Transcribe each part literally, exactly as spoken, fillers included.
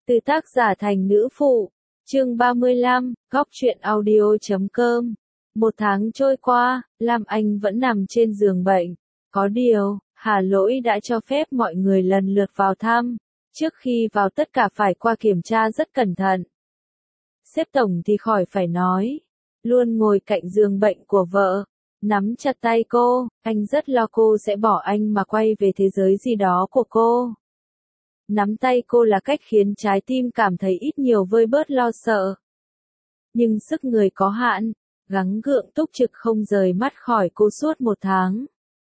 Từ tác giả thành nữ phụ, chương ba mươi lăm, góc truyện audio.com. Một tháng trôi qua, Lam Anh vẫn nằm trên giường bệnh. Có điều, Hà Lỗi đã cho phép mọi người lần lượt vào thăm. Trước khi vào tất cả phải qua kiểm tra rất cẩn thận. Sếp tổng thì khỏi phải nói. Luôn ngồi cạnh giường bệnh của vợ. Nắm chặt tay cô, anh rất lo cô sẽ bỏ anh mà quay về thế giới gì đó của cô. Nắm tay cô là cách khiến trái tim cảm thấy ít nhiều vơi bớt lo sợ. Nhưng sức người có hạn, gắng gượng túc trực không rời mắt khỏi cô suốt một tháng.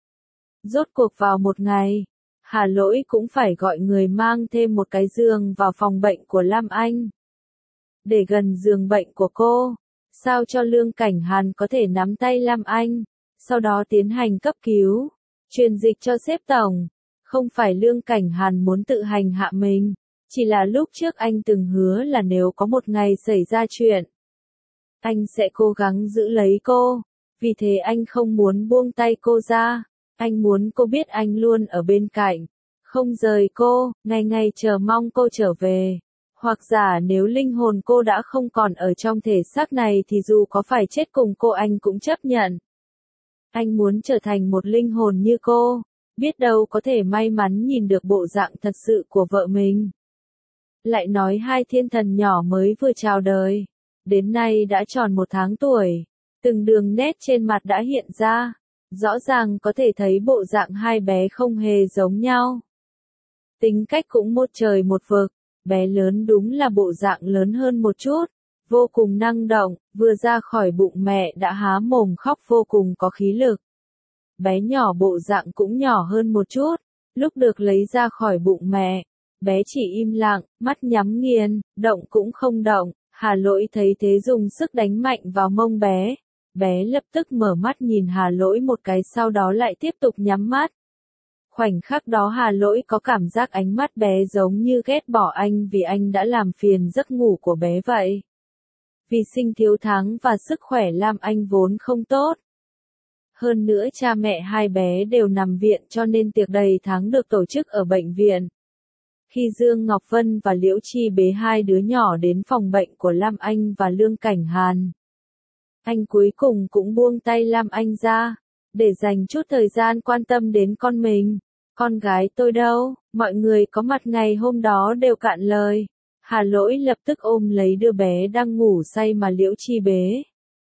Rốt cuộc vào một ngày, Hà Lỗi cũng phải gọi người mang thêm một cái giường vào phòng bệnh của Lam Anh. Để gần giường bệnh của cô, sao cho Lương Cảnh Hàn có thể nắm tay Lam Anh, sau đó tiến hành cấp cứu, truyền dịch cho sếp tổng. Không phải Lương Cảnh Hàn muốn tự hành hạ mình, chỉ là lúc trước anh từng hứa là nếu có một ngày xảy ra chuyện, anh sẽ cố gắng giữ lấy cô, vì thế anh không muốn buông tay cô ra, anh muốn cô biết anh luôn ở bên cạnh, không rời cô, ngày ngày chờ mong cô trở về, hoặc giả nếu linh hồn cô đã không còn ở trong thể xác này thì dù có phải chết cùng cô anh cũng chấp nhận. Anh muốn trở thành một linh hồn như cô. Biết đâu có thể may mắn nhìn được bộ dạng thật sự của vợ mình. Lại nói hai thiên thần nhỏ mới vừa chào đời. Đến nay đã tròn một tháng tuổi. Từng đường nét trên mặt đã hiện ra. Rõ ràng có thể thấy bộ dạng hai bé không hề giống nhau. Tính cách cũng một trời một vực. Bé lớn đúng là bộ dạng lớn hơn một chút. Vô cùng năng động, vừa ra khỏi bụng mẹ đã há mồm khóc vô cùng có khí lực. Bé nhỏ bộ dạng cũng nhỏ hơn một chút, lúc được lấy ra khỏi bụng mẹ, bé chỉ im lặng, mắt nhắm nghiền, động cũng không động, Hà Lỗi thấy thế dùng sức đánh mạnh vào mông bé, bé lập tức mở mắt nhìn Hà Lỗi một cái sau đó lại tiếp tục nhắm mắt. Khoảnh khắc đó Hà Lỗi có cảm giác ánh mắt bé giống như ghét bỏ anh vì anh đã làm phiền giấc ngủ của bé vậy. Vì sinh thiếu tháng và sức khỏe Lam Anh vốn không tốt. Hơn nữa cha mẹ hai bé đều nằm viện cho nên tiệc đầy tháng được tổ chức ở bệnh viện. Khi Dương Ngọc Vân và Liễu Chi bế hai đứa nhỏ đến phòng bệnh của Lam Anh và Lương Cảnh Hàn, anh cuối cùng cũng buông tay Lam Anh ra, để dành chút thời gian quan tâm đến con mình. Con gái tôi đâu, mọi người có mặt ngày hôm đó đều cạn lời. Hà Lỗi lập tức ôm lấy đứa bé đang ngủ say mà Liễu Chi bế.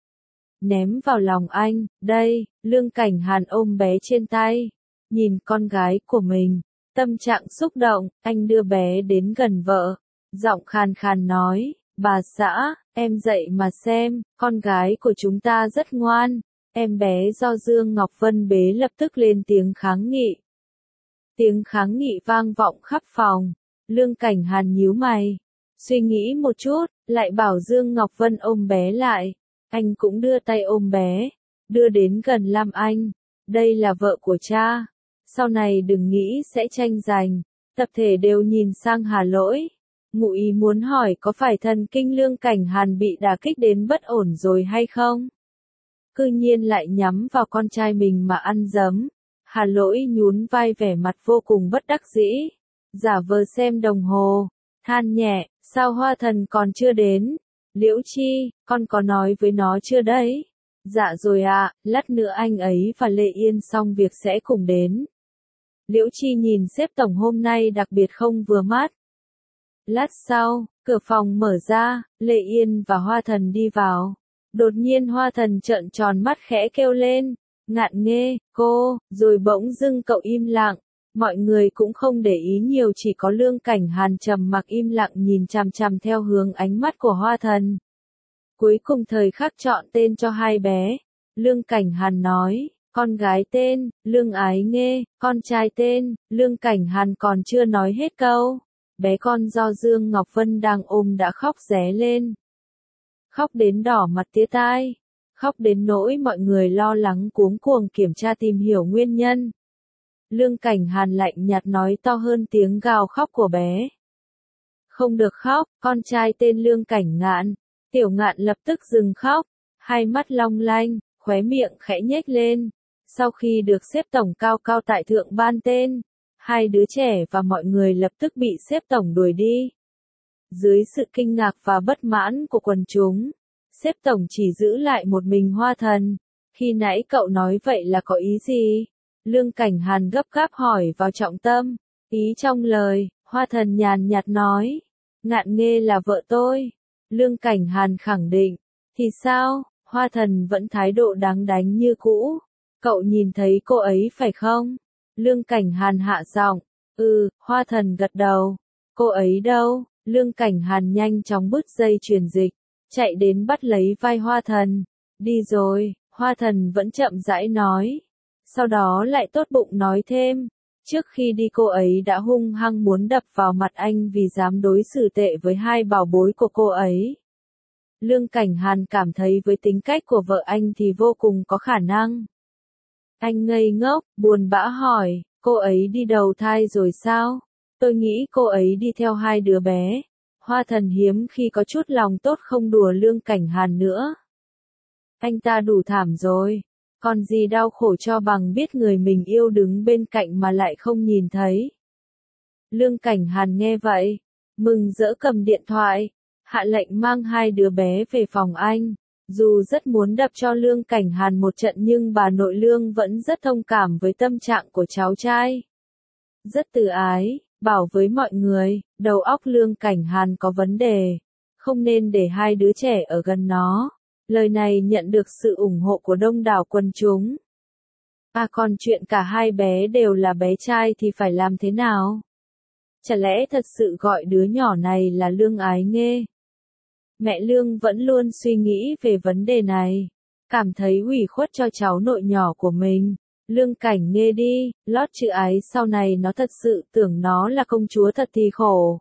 Ném vào lòng anh, đây, Lương Cảnh Hàn ôm bé trên tay, nhìn con gái của mình, tâm trạng xúc động, anh đưa bé đến gần vợ, giọng khàn khàn nói, bà xã, em dậy mà xem, con gái của chúng ta rất ngoan, em bé do Dương Ngọc Vân bế lập tức lên tiếng kháng nghị. Tiếng kháng nghị vang vọng khắp phòng, Lương Cảnh Hàn nhíu mày, suy nghĩ một chút, lại bảo Dương Ngọc Vân ôm bé lại. Anh cũng đưa tay ôm bé, đưa đến gần Lam Anh, đây là vợ của cha, sau này đừng nghĩ sẽ tranh giành, tập thể đều nhìn sang Hà Lỗi, ngụ ý muốn hỏi có phải thần kinh Lương Cảnh Hàn bị đả kích đến bất ổn rồi hay không? Cư nhiên lại nhắm vào con trai mình mà ăn dấm, Hà Lỗi nhún vai vẻ mặt vô cùng bất đắc dĩ, giả vờ xem đồng hồ, than nhẹ, sao Hoa Thần còn chưa đến? Liễu Chi, con có nói với nó chưa đấy? Dạ rồi ạ, à, lát nữa anh ấy và Lệ Yên xong việc sẽ cùng đến. Liễu Chi nhìn sếp tổng hôm nay đặc biệt không vừa mắt. Lát sau, cửa phòng mở ra, Lệ Yên và Hoa Thần đi vào. Đột nhiên Hoa Thần trợn tròn mắt khẽ kêu lên, ngạn nghê, cô, rồi bỗng dưng cậu im lặng. Mọi người cũng không để ý nhiều chỉ có Lương Cảnh Hàn trầm mặc im lặng nhìn chằm chằm theo hướng ánh mắt của Hoa Thần. Cuối cùng thời khắc chọn tên cho hai bé, Lương Cảnh Hàn nói, con gái tên, Lương Ái Nghê, con trai tên, Lương Cảnh Hàn còn chưa nói hết câu. Bé con do Dương Ngọc Vân đang ôm đã khóc ré lên. Khóc đến đỏ mặt tía tai, khóc đến nỗi mọi người lo lắng cuống cuồng kiểm tra tìm hiểu nguyên nhân. Lương Cảnh Hàn lạnh nhạt nói to hơn tiếng gào khóc của bé. Không được khóc, con trai tên Lương Cảnh Ngạn. Tiểu Ngạn lập tức dừng khóc, hai mắt long lanh, khóe miệng khẽ nhếch lên. Sau khi được xếp tổng cao cao tại thượng ban tên, hai đứa trẻ và mọi người lập tức bị xếp tổng đuổi đi. Dưới sự kinh ngạc và bất mãn của quần chúng, sếp tổng chỉ giữ lại một mình Hoa Thần. Khi nãy cậu nói vậy là có ý gì? Lương Cảnh Hàn gấp gáp hỏi vào trọng tâm. Ý trong lời, Hoa Thần nhàn nhạt nói. Ngạn Nghê là vợ tôi. Lương Cảnh Hàn khẳng định. Thì sao? Hoa Thần vẫn thái độ đáng đánh như cũ. Cậu nhìn thấy cô ấy phải không? Lương Cảnh Hàn hạ giọng. Ừ, Hoa Thần gật đầu. Cô ấy đâu? Lương Cảnh Hàn nhanh chóng bứt dây truyền dịch, chạy đến bắt lấy vai Hoa Thần. Đi rồi, Hoa Thần vẫn chậm rãi nói. Sau đó lại tốt bụng nói thêm. Trước khi đi cô ấy đã hung hăng muốn đập vào mặt anh vì dám đối xử tệ với hai bảo bối của cô ấy. Lương Cảnh Hàn cảm thấy với tính cách của vợ anh thì vô cùng có khả năng. Anh ngây ngốc, buồn bã hỏi, cô ấy đi đầu thai rồi sao? Tôi nghĩ cô ấy đi theo hai đứa bé. Hoa Thần hiếm khi có chút lòng tốt không đùa Lương Cảnh Hàn nữa. Anh ta đủ thảm rồi. Còn gì đau khổ cho bằng biết người mình yêu đứng bên cạnh mà lại không nhìn thấy. Lương Cảnh Hàn nghe vậy, mừng rỡ cầm điện thoại, hạ lệnh mang hai đứa bé về phòng anh. Dù rất muốn đập cho Lương Cảnh Hàn một trận nhưng bà nội Lương vẫn rất thông cảm với tâm trạng của cháu trai. Rất từ ái, bảo với mọi người, đầu óc Lương Cảnh Hàn có vấn đề, không nên để hai đứa trẻ ở gần nó. Lời này nhận được sự ủng hộ của đông đảo quần chúng. À còn chuyện cả hai bé đều là bé trai thì phải làm thế nào? Chả lẽ thật sự gọi đứa nhỏ này là Lương Ái Nghê? Mẹ Lương vẫn luôn suy nghĩ về vấn đề này, cảm thấy ủy khuất cho cháu nội nhỏ của mình. Lương Cảnh Nghê đi, lót chữ ái sau này nó thật sự tưởng nó là công chúa thật thì khổ.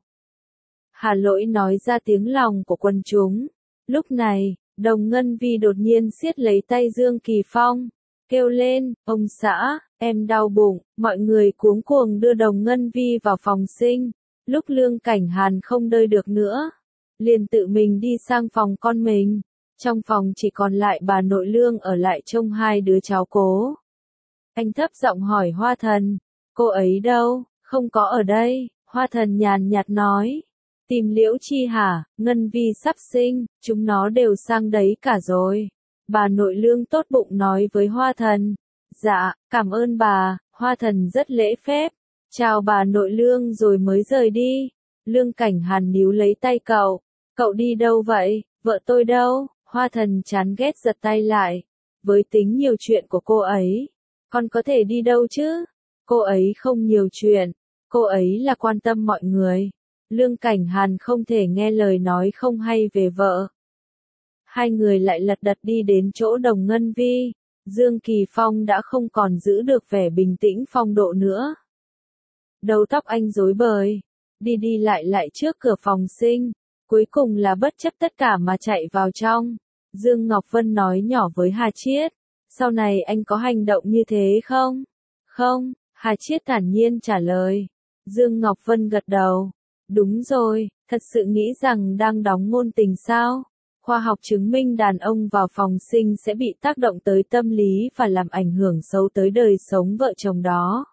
Hà Lỗi nói ra tiếng lòng của quần chúng. Lúc này, Đồng Ngân Vi đột nhiên siết lấy tay Dương Kỳ Phong, kêu lên, ông xã, em đau bụng. Mọi người cuống cuồng đưa Đồng Ngân Vi vào phòng sinh. Lúc Lương Cảnh Hàn không đợi được nữa, liền tự mình đi sang phòng con mình. Trong phòng chỉ còn lại bà nội Lương ở lại trông hai đứa cháu cố. Anh thấp giọng hỏi Hoa Thần, cô ấy đâu? Không có ở đây. Hoa Thần nhàn nhạt nói. Tìm Liễu Chi hả? Ngân Vi sắp sinh, chúng nó đều sang đấy cả rồi. Bà nội Lương tốt bụng nói với Hoa Thần. Dạ, cảm ơn bà. Hoa Thần rất lễ phép. Chào bà nội Lương rồi mới rời đi. Lương Cảnh Hàn níu lấy tay cậu. Cậu đi đâu vậy? Vợ tôi đâu? Hoa Thần chán ghét giật tay lại. Với tính nhiều chuyện của cô ấy, con có thể đi đâu chứ? Cô ấy không nhiều chuyện. Cô ấy là quan tâm mọi người. Lương Cảnh Hàn không thể nghe lời nói không hay về vợ. Hai người lại lật đật đi đến chỗ Đồng Ngân Vi. Dương Kỳ Phong đã không còn giữ được vẻ bình tĩnh phong độ nữa. Đầu tóc anh rối bời, đi đi lại lại trước cửa phòng sinh, cuối cùng là bất chấp tất cả mà chạy vào trong. Dương Ngọc Vân nói nhỏ với Hà Chiết, sau này anh có hành động như thế không? Không, Hà Chiết thản nhiên trả lời. Dương Ngọc Vân gật đầu. Đúng rồi, thật sự nghĩ rằng đang đóng ngôn tình sao? Khoa học chứng minh đàn ông vào phòng sinh sẽ bị tác động tới tâm lý và làm ảnh hưởng xấu tới đời sống vợ chồng đó.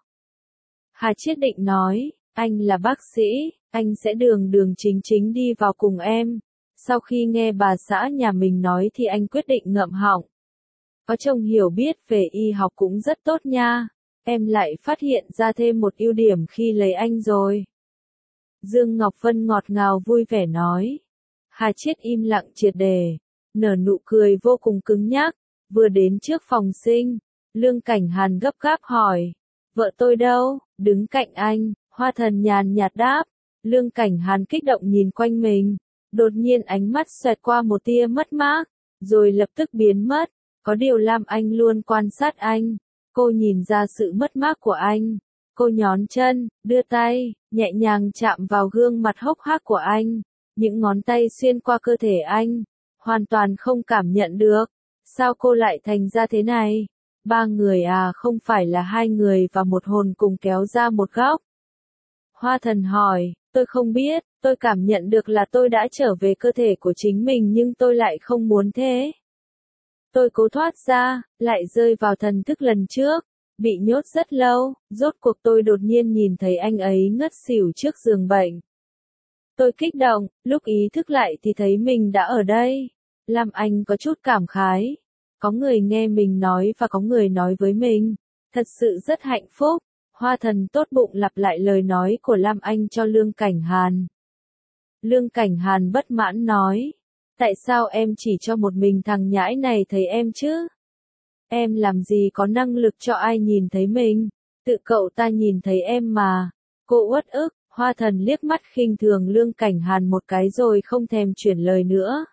Hà Chiết định nói, anh là bác sĩ, anh sẽ đường đường chính chính đi vào cùng em. Sau khi nghe bà xã nhà mình nói thì anh quyết định ngậm họng. Có chồng hiểu biết về y học cũng rất tốt nha. Em lại phát hiện ra thêm một ưu điểm khi lấy anh rồi. Dương Ngọc Vân ngọt ngào vui vẻ nói. Hà Chiết im lặng triệt để, nở nụ cười vô cùng cứng nhắc. Vừa đến trước phòng sinh, Lương Cảnh Hàn gấp gáp hỏi. Vợ tôi đâu? Đứng cạnh anh. Hoa Thần nhàn nhạt đáp. Lương Cảnh Hàn kích động nhìn quanh mình. Đột nhiên ánh mắt xoẹt qua một tia mất mát, rồi lập tức biến mất. Có điều Lam Anh luôn quan sát anh. Cô nhìn ra sự mất mát của anh. Cô nhón chân, đưa tay, nhẹ nhàng chạm vào gương mặt hốc hác của anh. Những ngón tay xuyên qua cơ thể anh, hoàn toàn không cảm nhận được. Sao cô lại thành ra thế này? Ba người à, không phải là hai người và một hồn cùng kéo ra một góc. Hoa Thần hỏi, tôi không biết, tôi cảm nhận được là tôi đã trở về cơ thể của chính mình nhưng tôi lại không muốn thế. Tôi cố thoát ra, lại rơi vào thần thức lần trước, bị nhốt rất lâu, rốt cuộc tôi đột nhiên nhìn thấy anh ấy ngất xỉu trước giường bệnh. Tôi kích động, lúc ý thức lại thì thấy mình đã ở đây. Lam Anh có chút cảm khái. Có người nghe mình nói và có người nói với mình. Thật sự rất hạnh phúc. Hoa Thần tốt bụng lặp lại lời nói của Lam Anh cho Lương Cảnh Hàn. Lương Cảnh Hàn bất mãn nói. Tại sao em chỉ cho một mình thằng nhãi này thấy em chứ? Em làm gì có năng lực cho ai nhìn thấy mình? Tự cậu ta nhìn thấy em mà. Cô uất ức, Hoa Thần liếc mắt khinh thường Lương Cảnh Hàn một cái rồi không thèm chuyển lời nữa.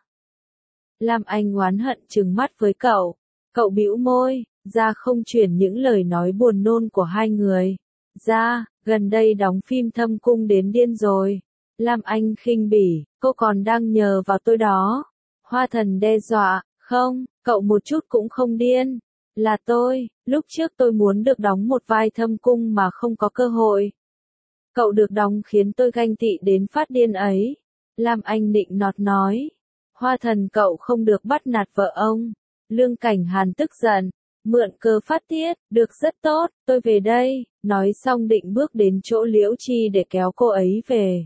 Lam Anh oán hận trừng mắt với cậu. Cậu bĩu môi, ra không chuyển những lời nói buồn nôn của hai người. Ra, gần đây đóng phim Thâm Cung đến điên rồi. Lam Anh khinh bỉ, cô còn đang nhờ vào tôi đó. Hoa Thần đe dọa, không, cậu một chút cũng không điên. Là tôi, lúc trước tôi muốn được đóng một vai Thâm Cung mà không có cơ hội. Cậu được đóng khiến tôi ganh tị đến phát điên ấy. Lam Anh nịnh nọt nói. Hoa Thần cậu không được bắt nạt vợ ông. Lương Cảnh Hàn tức giận. Mượn cơ phát tiết, được rất tốt, tôi về đây. Nói xong định bước đến chỗ Liễu Chi để kéo cô ấy về.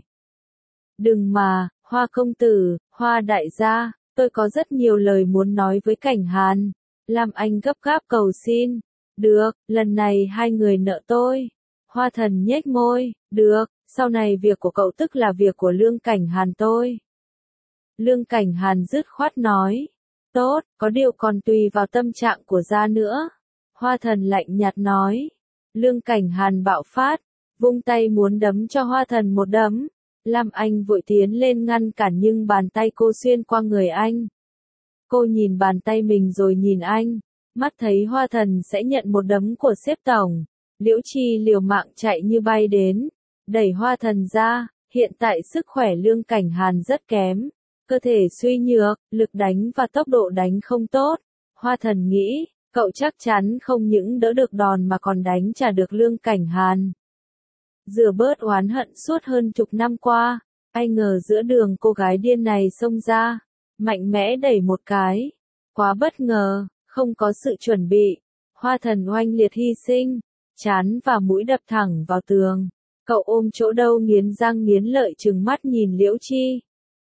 Đừng mà, Hoa công tử, Hoa đại gia, tôi có rất nhiều lời muốn nói với Cảnh Hàn. Lam Anh gấp gáp cầu xin. Được, lần này hai người nợ tôi. Hoa Thần nhếch môi, được, sau này việc của cậu tức là việc của Lương Cảnh Hàn tôi. Lương Cảnh Hàn dứt khoát nói. Tốt, có điều còn tùy vào tâm trạng của gia nữa. Hoa Thần lạnh nhạt nói. Lương Cảnh Hàn bạo phát, vung tay muốn đấm cho Hoa Thần một đấm. Lam Anh vội tiến lên ngăn cản nhưng bàn tay cô xuyên qua người anh. Cô nhìn bàn tay mình rồi nhìn anh, mắt thấy Hoa Thần sẽ nhận một đấm của sếp tổng. Liễu Chi liều mạng chạy như bay đến, đẩy Hoa Thần ra. Hiện tại sức khỏe Lương Cảnh Hàn rất kém, cơ thể suy nhược, lực đánh và tốc độ đánh không tốt. Hoa Thần nghĩ, cậu chắc chắn không những đỡ được đòn mà còn đánh trả được Lương Cảnh Hàn. Rửa bớt oán hận suốt hơn chục năm qua, ai ngờ giữa đường cô gái điên này xông ra, mạnh mẽ đẩy một cái. Quá bất ngờ, không có sự chuẩn bị. Hoa Thần oanh liệt hy sinh, chán và mũi đập thẳng vào tường. Cậu ôm chỗ đâu nghiến răng nghiến lợi trừng mắt nhìn Liễu Chi.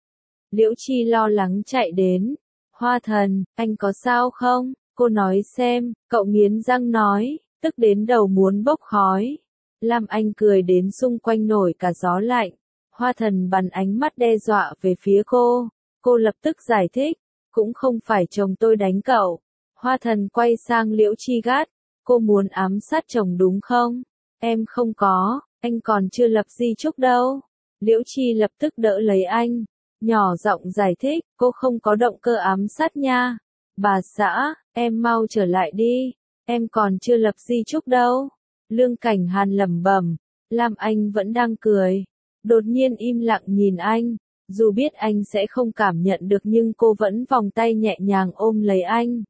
Liễu Chi lo lắng chạy đến. Hoa Thần, anh có sao không? Cô nói xem, cậu nghiến răng nói, tức đến đầu muốn bốc khói. Lam Anh cười đến xung quanh nổi cả gió lạnh. Hoa Thần bắn ánh mắt đe dọa về phía cô. Cô lập tức giải thích, cũng không phải chồng tôi đánh cậu. Hoa Thần quay sang Liễu Chi gắt, cô muốn ám sát chồng đúng không? Em không có, anh còn chưa lập di chúc đâu. Liễu Chi lập tức đỡ lấy anh, nhỏ giọng giải thích, cô không có động cơ ám sát nha. Bà xã, em mau trở lại đi, em còn chưa lập di chúc đâu. Lương Cảnh Hàn lẩm bẩm, Lam Anh vẫn đang cười, đột nhiên im lặng nhìn anh, dù biết anh sẽ không cảm nhận được nhưng cô vẫn vòng tay nhẹ nhàng ôm lấy anh.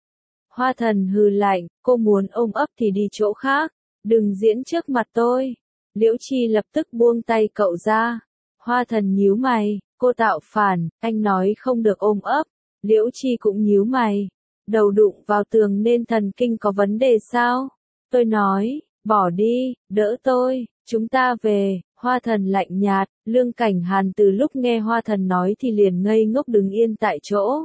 Hoa Thần hừ lạnh, cô muốn ôm ấp thì đi chỗ khác, đừng diễn trước mặt tôi. Liễu Chi lập tức buông tay cậu ra. Hoa Thần nhíu mày, cô tạo phản, anh nói không được ôm ấp. Liễu Chi cũng nhíu mày, đầu đụng vào tường nên thần kinh có vấn đề sao? Tôi nói, bỏ đi, đỡ tôi, chúng ta về. Hoa Thần lạnh nhạt, Lương Cảnh Hàn từ lúc nghe Hoa Thần nói thì liền ngây ngốc đứng yên tại chỗ.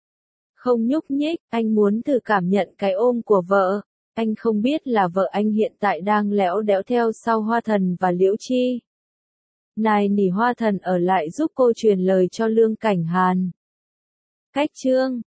Không nhúc nhích, anh muốn thử cảm nhận cái ôm của vợ. Anh không biết là vợ anh hiện tại đang lẽo đẽo theo sau Hoa Thần và Liễu Chi. Này nỉ Hoa Thần ở lại giúp cô truyền lời cho Lương Cảnh Hàn. Cách chương